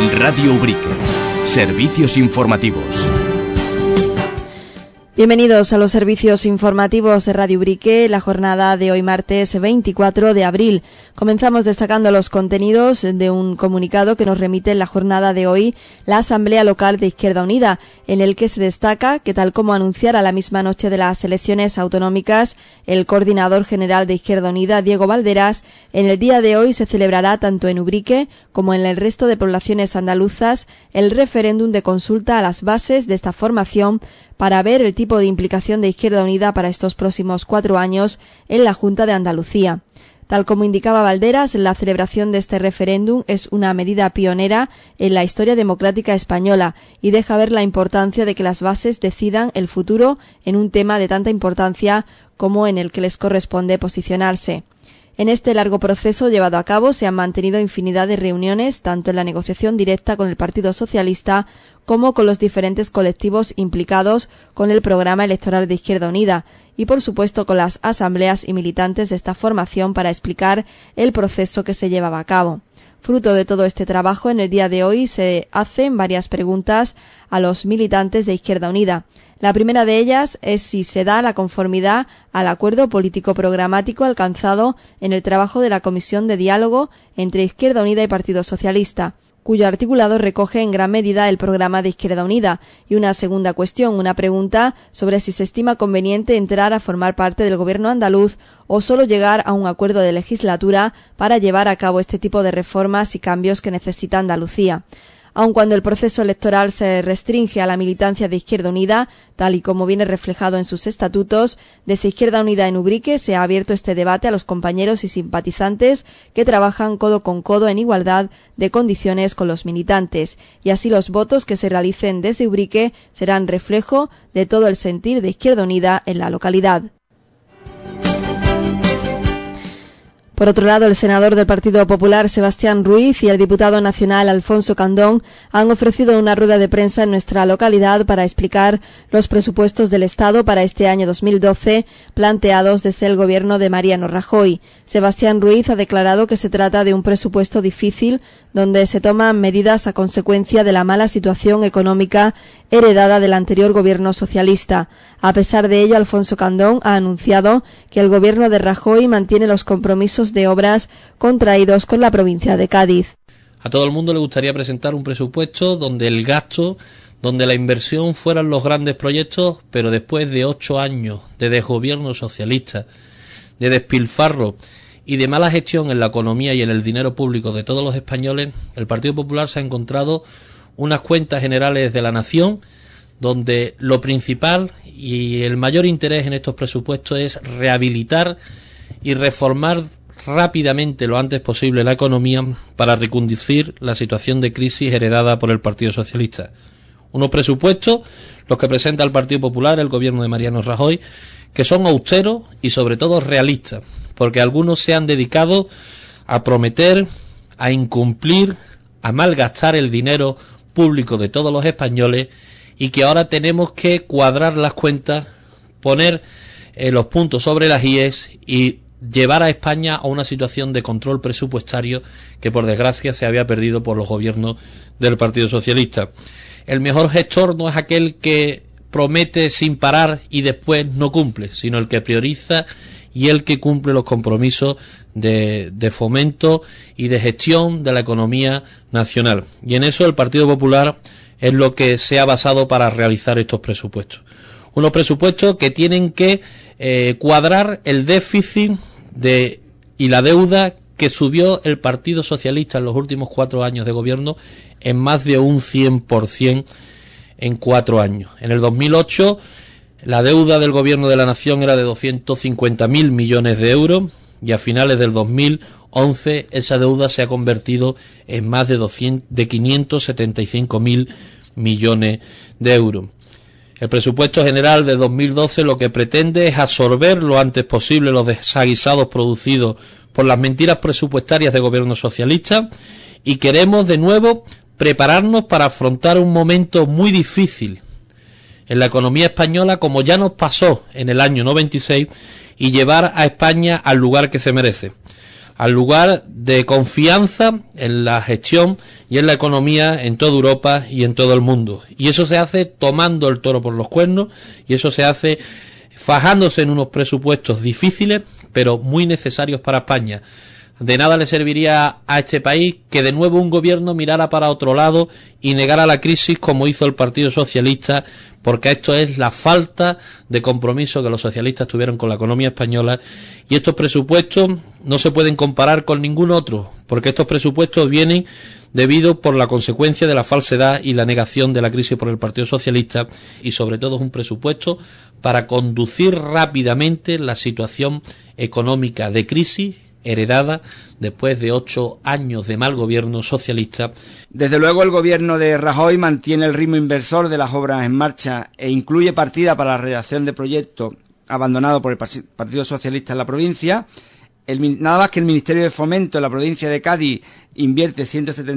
Radio Ubrique. Servicios informativos. Bienvenidos a los servicios informativos de Radio Ubrique, la jornada de hoy martes 24 de abril. Comenzamos destacando los contenidos de un comunicado que nos remite en la jornada de hoy la Asamblea Local de Izquierda Unida, en el que se destaca que, tal como anunciara la misma noche de las elecciones autonómicas el coordinador general de Izquierda Unida, Diego Valderas, en el día de hoy se celebrará tanto en Ubrique como en el resto de poblaciones andaluzas el referéndum de consulta a las bases de esta formación para ver el tipo de implicación de Izquierda Unida para estos próximos 4 años en la Junta de Andalucía. Tal como indicaba Valderas, la celebración de este referéndum es una medida pionera en la historia democrática española y deja ver la importancia de que las bases decidan el futuro en un tema de tanta importancia como en el que les corresponde posicionarse. En este largo proceso llevado a cabo se han mantenido infinidad de reuniones, tanto en la negociación directa con el Partido Socialista como con los diferentes colectivos implicados con el programa electoral de Izquierda Unida y, por supuesto, con las asambleas y militantes de esta formación para explicar el proceso que se llevaba a cabo. Fruto de todo este trabajo, en el día de hoy se hacen varias preguntas a los militantes de Izquierda Unida. La primera de ellas es si se da la conformidad al acuerdo político programático alcanzado en el trabajo de la Comisión de Diálogo entre Izquierda Unida y Partido Socialista, cuyo articulado recoge en gran medida el programa de Izquierda Unida, y una segunda cuestión, una pregunta sobre si se estima conveniente entrar a formar parte del gobierno andaluz o solo llegar a un acuerdo de legislatura para llevar a cabo este tipo de reformas y cambios que necesita Andalucía. Aun cuando el proceso electoral se restringe a la militancia de Izquierda Unida, tal y como viene reflejado en sus estatutos, desde Izquierda Unida en Ubrique se ha abierto este debate a los compañeros y simpatizantes que trabajan codo con codo en igualdad de condiciones con los militantes, y así los votos que se realicen desde Ubrique serán reflejo de todo el sentir de Izquierda Unida en la localidad. Por otro lado, el senador del Partido Popular, Sebastián Ruiz, y el diputado nacional, Alfonso Candón, han ofrecido una rueda de prensa en nuestra localidad para explicar los presupuestos del Estado para este año 2012 planteados desde el gobierno de Mariano Rajoy. Sebastián Ruiz ha declarado que se trata de un presupuesto difícil donde se toman medidas a consecuencia de la mala situación económica heredada del anterior gobierno socialista. A pesar de ello, Alfonso Candón ha anunciado que el gobierno de Rajoy mantiene los compromisos de obras contraídos con la provincia de Cádiz. A todo el mundo le gustaría presentar un presupuesto donde el gasto, donde la inversión fueran los grandes proyectos, pero después de 8 años de desgobierno socialista, de despilfarro y de mala gestión en la economía y en el dinero público de todos los españoles, el Partido Popular se ha encontrado unas cuentas generales de la nación donde lo principal y el mayor interés en estos presupuestos es rehabilitar y reformar rápidamente lo antes posible la economía para reconducir la situación de crisis heredada por el Partido Socialista. Unos presupuestos, los que presenta el Partido Popular, el gobierno de Mariano Rajoy, que son austeros y sobre todo realistas, porque algunos se han dedicado a prometer, a incumplir, a malgastar el dinero público de todos los españoles y que ahora tenemos que cuadrar las cuentas, poner los puntos sobre las íes y llevar a España a una situación de control presupuestario que por desgracia se había perdido por los gobiernos del Partido Socialista. El mejor gestor no es aquel que promete sin parar y después no cumple, sino el que prioriza y el que cumple los compromisos de fomento y de gestión de la economía nacional. Y en eso el Partido Popular es lo que se ha basado para realizar estos presupuestos. Unos presupuestos que tienen que cuadrar el déficit y la deuda que subió el Partido Socialista en los últimos 4 años de gobierno en más de un 100% en 4 años. En el 2008 la deuda del gobierno de la nación era de 250.000 millones de euros y a finales del 2011 esa deuda se ha convertido en más de 575.000 millones de euros. El presupuesto general de 2012 lo que pretende es absorber lo antes posible los desaguisados producidos por las mentiras presupuestarias de gobierno socialista y queremos de nuevo prepararnos para afrontar un momento muy difícil en la economía española, como ya nos pasó en el año 96, y llevar a España al lugar que se merece. al lugar de confianza en la gestión y en la economía en toda Europa y en todo el mundo. Y eso se hace tomando el toro por los cuernos, y eso se hace fajándose en unos presupuestos difíciles, pero muy necesarios para España. De nada le serviría a este país que de nuevo un gobierno mirara para otro lado y negara la crisis como hizo el Partido Socialista, porque esto es la falta de compromiso que los socialistas tuvieron con la economía española, y estos presupuestos no se pueden comparar con ningún otro, porque estos presupuestos vienen debido por la consecuencia de la falsedad y la negación de la crisis por el Partido Socialista, y sobre todo es un presupuesto para conducir rápidamente la situación económica de crisis heredada después de 8 años de mal gobierno socialista. Desde luego el gobierno de Rajoy mantiene el ritmo inversor de las obras en marcha e incluye partida para la redacción de proyectos abandonados por el Partido Socialista en la provincia. Nada más que el Ministerio de Fomento en la provincia de Cádiz invierte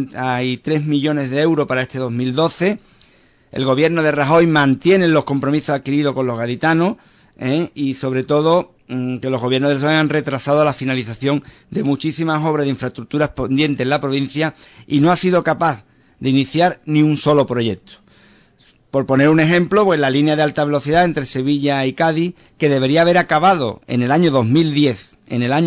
173 millones de euros para este 2012. El gobierno de Rajoy mantiene los compromisos adquiridos con los gaditanos, y sobre todo que los gobiernos del PSOE han retrasado la finalización de muchísimas obras de infraestructuras pendientes en la provincia y no ha sido capaz de iniciar ni un solo proyecto. Por poner un ejemplo, pues la línea de alta velocidad entre Sevilla y Cádiz, que debería haber acabado en el año 2010,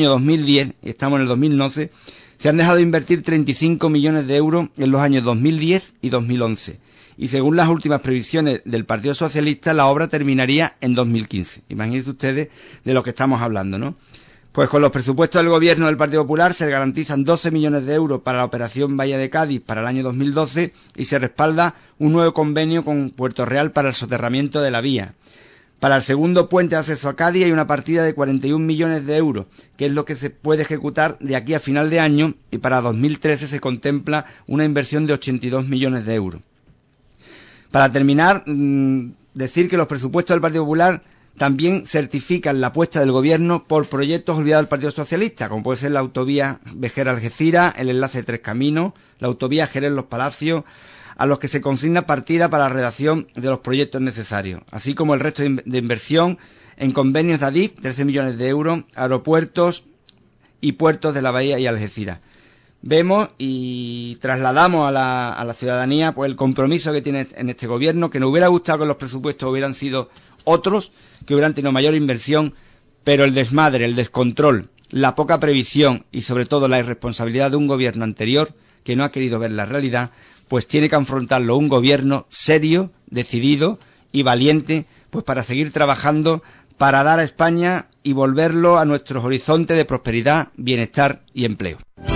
y estamos en el 2011, se han dejado de invertir 35 millones de euros en los años 2010 y 2011. Y según las últimas previsiones del Partido Socialista, la obra terminaría en 2015. Imagínense ustedes de lo que estamos hablando, ¿no? Pues con los presupuestos del gobierno del Partido Popular se garantizan 12 millones de euros para la operación Bahía de Cádiz para el año 2012 y se respalda un nuevo convenio con Puerto Real para el soterramiento de la vía. Para el segundo puente de acceso a Cádiz hay una partida de 41 millones de euros, que es lo que se puede ejecutar de aquí a final de año, y para 2013 se contempla una inversión de 82 millones de euros. Para terminar, decir que los presupuestos del Partido Popular también certifican la apuesta del gobierno por proyectos olvidados del Partido Socialista, como puede ser la autovía Vejer-Algeciras, el enlace de Tres Caminos, la autovía Jerez-Los Palacios, a los que se consigna partida para la redacción de los proyectos necesarios, así como el resto de inversión en convenios de Adif, 13 millones de euros, aeropuertos y puertos de la Bahía y Algeciras. Vemos y trasladamos a la ciudadanía pues el compromiso que tiene en este gobierno, que nos hubiera gustado que los presupuestos hubieran sido otros, que hubieran tenido mayor inversión, pero el desmadre, el descontrol, la poca previsión y sobre todo la irresponsabilidad de un gobierno anterior que no ha querido ver la realidad, pues tiene que afrontarlo un gobierno serio, decidido y valiente, pues para seguir trabajando para dar a España y volverlo a nuestros horizontes de prosperidad, bienestar y empleo.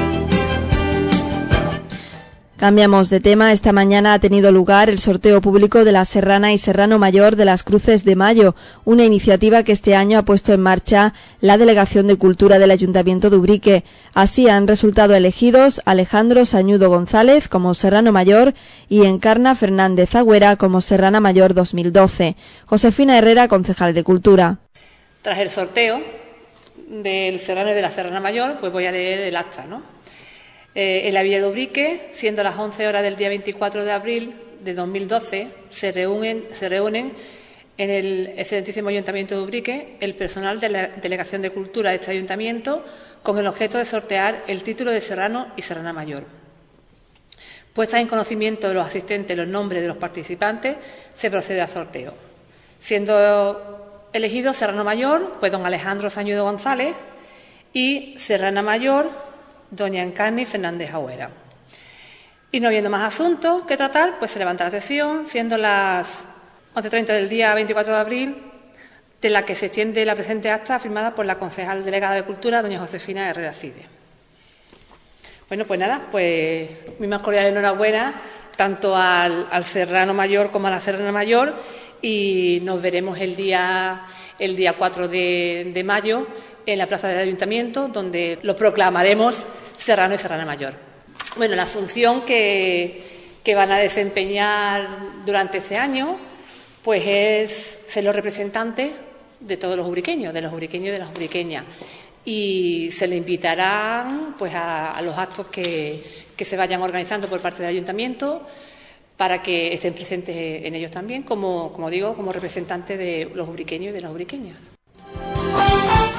Cambiamos de tema. Esta mañana ha tenido lugar el sorteo público de la Serrana y Serrano Mayor de las Cruces de Mayo, una iniciativa que este año ha puesto en marcha la Delegación de Cultura del Ayuntamiento de Ubrique. Así han resultado elegidos Alejandro Sañudo González como Serrano Mayor y Encarna Fernández Agüera como Serrana Mayor 2012. Josefina Herrera, concejal de Cultura. Tras el sorteo del Serrano y de la Serrana Mayor, pues voy a leer el acta, ¿no? En la Villa de Ubrique, siendo las 11 horas del día 24 de abril de 2012, se reúnen en el excelentísimo Ayuntamiento de Ubrique el personal de la Delegación de Cultura de este Ayuntamiento con el objeto de sortear el título de Serrano y Serrana Mayor. Puesta en conocimiento de los asistentes los nombres de los participantes, se procede al sorteo. Siendo elegido Serrano Mayor, pues don Alejandro Sañudo González, y Serrana Mayor, doña Encarna Fernández Agüera. Y no habiendo más asuntos que tratar, pues se levanta la sesión, siendo las 11:30 del día 24 de abril, de la que se extiende la presente acta firmada por la concejal delegada de Cultura, doña Josefina Herrera Cide. Bueno, pues nada, pues mi más cordial enhorabuena tanto al Serrano Mayor como a la Serrana Mayor, y nos veremos el día 4 de mayo en la plaza del Ayuntamiento, donde lo proclamaremos Serrano y Serrana Mayor. Bueno, la función que van a desempeñar durante este año, pues es ser los representantes de todos los ubriqueños, de las ubriqueñas. Y se le invitarán pues a los actos que se vayan organizando por parte del Ayuntamiento para que estén presentes en ellos también, como digo, como representantes de los ubriqueños y de las ubriqueñas.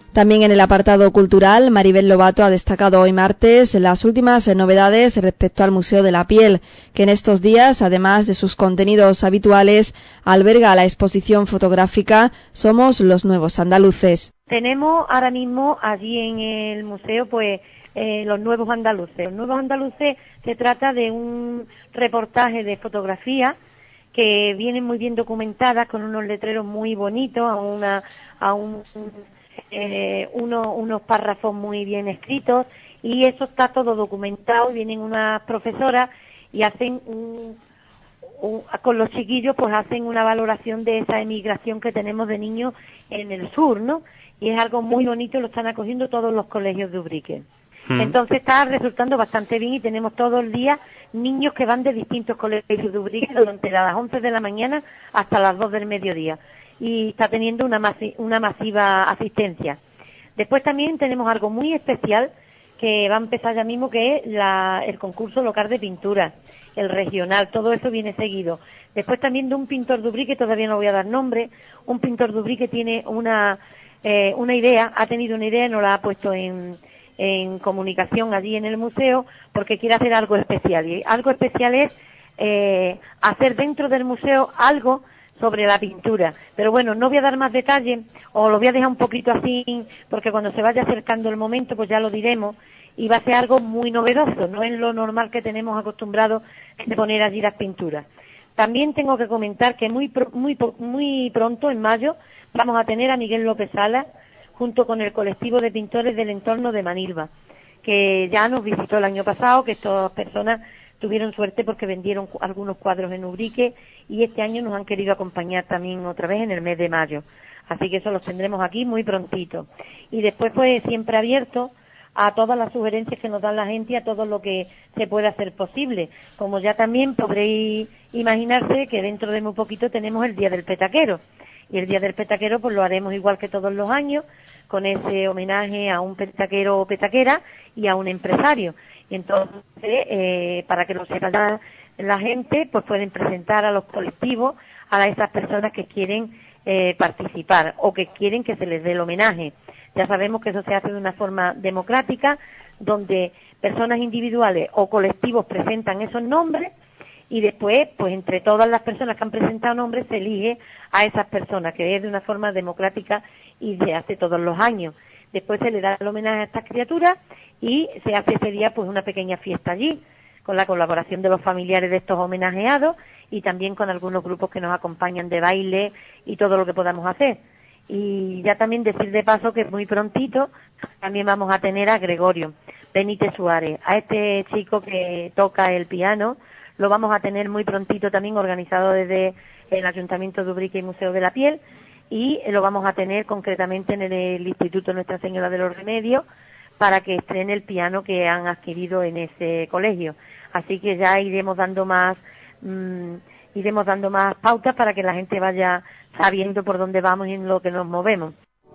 También en el apartado cultural, Maribel Lobato ha destacado hoy martes las últimas novedades respecto al Museo de la Piel, que en estos días, además de sus contenidos habituales, alberga la exposición fotográfica Somos los Nuevos Andaluces. Tenemos ahora mismo allí en el museo pues los Nuevos Andaluces. Los Nuevos Andaluces se trata de un reportaje de fotografía que vienen muy bien documentadas con unos letreros muy bonitos, unos párrafos muy bien escritos, y eso está todo documentado. Vienen unas profesoras y hacen con los chiquillos pues hacen una valoración de esa emigración que tenemos de niños en el sur, ¿no? Y es algo muy bonito, lo están acogiendo todos los colegios de Ubrique. Entonces está resultando bastante bien y tenemos todo el día niños que van de distintos colegios de Ubrique durante las 11 de la mañana hasta las 2 del mediodía. Y está teniendo una masiva asistencia. Después también tenemos algo muy especial que va a empezar ya mismo, que es el concurso local de pintura, el regional, todo eso viene seguido. Después también de un pintor de Ubrique, todavía no voy a dar nombre, un pintor de Ubrique tiene una idea, ha tenido una idea y nos la ha puesto en comunicación allí en el museo, porque quiere hacer algo especial. Y algo especial es hacer dentro del museo algo sobre la pintura. Pero bueno, no voy a dar más detalles, o lo voy a dejar un poquito así, porque cuando se vaya acercando el momento, pues ya lo diremos, y va a ser algo muy novedoso, no es lo normal que tenemos acostumbrados de poner allí las pinturas. También tengo que comentar que muy pronto, en mayo, vamos a tener a Miguel López Sala, junto con el colectivo de pintores del entorno de Manilva, que ya nos visitó el año pasado, que estas personas tuvieron suerte porque vendieron algunos cuadros en Ubrique, y este año nos han querido acompañar también otra vez en el mes de mayo. Así que eso los tendremos aquí muy prontito. Y después pues siempre abierto a todas las sugerencias que nos dan la gente y a todo lo que se pueda hacer posible. Como ya también podréis imaginarse que dentro de muy poquito tenemos el Día del Petaquero. Y el Día del Petaquero pues lo haremos igual que todos los años, con ese homenaje a un petaquero o petaquera y a un empresario. Y entonces, para que lo sepa la gente, pues pueden presentar a los colectivos, a esas personas que quieren participar o que quieren que se les dé el homenaje. Ya sabemos que eso se hace de una forma democrática, donde personas individuales o colectivos presentan esos nombres, y después, pues entre todas las personas que han presentado nombres, se elige a esas personas, que es de una forma democrática y se hace todos los años. Después se le da el homenaje a estas criaturas y se hace ese día pues una pequeña fiesta allí, con la colaboración de los familiares de estos homenajeados y también con algunos grupos que nos acompañan de baile y todo lo que podamos hacer. Y ya también decir de paso que muy prontito también vamos a tener a Gregorio Benítez Suárez, a este chico que toca el piano. Lo vamos a tener muy prontito también organizado desde el Ayuntamiento de Ubrique y Museo de la Piel, y lo vamos a tener concretamente en el Instituto Nuestra Señora de los Remedios para que estrene el piano que han adquirido en ese colegio. Así que ya iremos dando más pautas para que la gente vaya sabiendo por dónde vamos y en lo que nos movemos.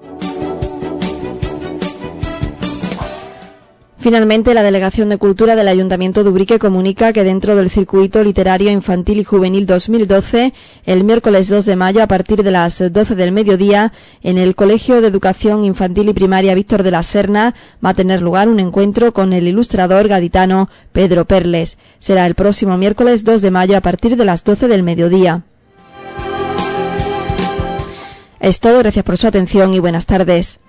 Finalmente, la Delegación de Cultura del Ayuntamiento de Ubrique comunica que dentro del circuito literario infantil y juvenil 2012, el miércoles 2 de mayo a partir de las 12 del mediodía, en el Colegio de Educación Infantil y Primaria Víctor de la Serna, va a tener lugar un encuentro con el ilustrador gaditano Pedro Perles. Será el próximo miércoles 2 de mayo a partir de las 12 del mediodía. Es todo, gracias por su atención y buenas tardes.